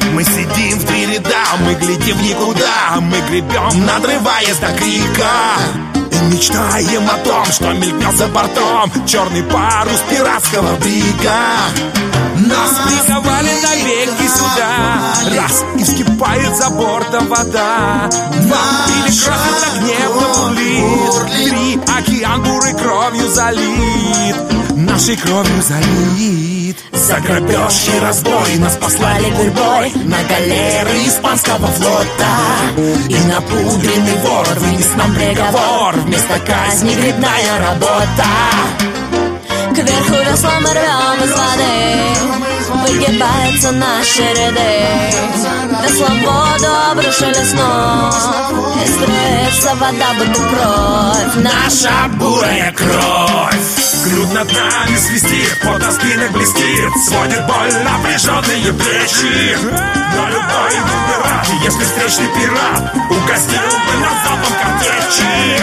Мы сидим в 3 ряда, мы глядим в никуда, мы гребем, надрываясь до крика. И мечтаем о том, что мелькнет за бортом черный парус пиратского брига. Нас приковали навеки сюда, раз и вскипает за бортом вода. Или красный так небо бурлит, 3 океан бурой кровью залит, нашей кровью залит. За грабеж и разбой нас послали гурьбой на галеры испанского флота. И напудренный вор вынес нам приговор, вместо казни грибная работа. Кверху веслом мы рвем из воды, выгибаются наши ряды. Веслом в воду обрушили снова, и струится вода, будто кровь. Наша бурая кровь. Грудь над нами свистит, пот на спинах блестит, сводит боль напряженные плечи. Но любой выбирает, если встречный пират угостил бы нас залпом картечи.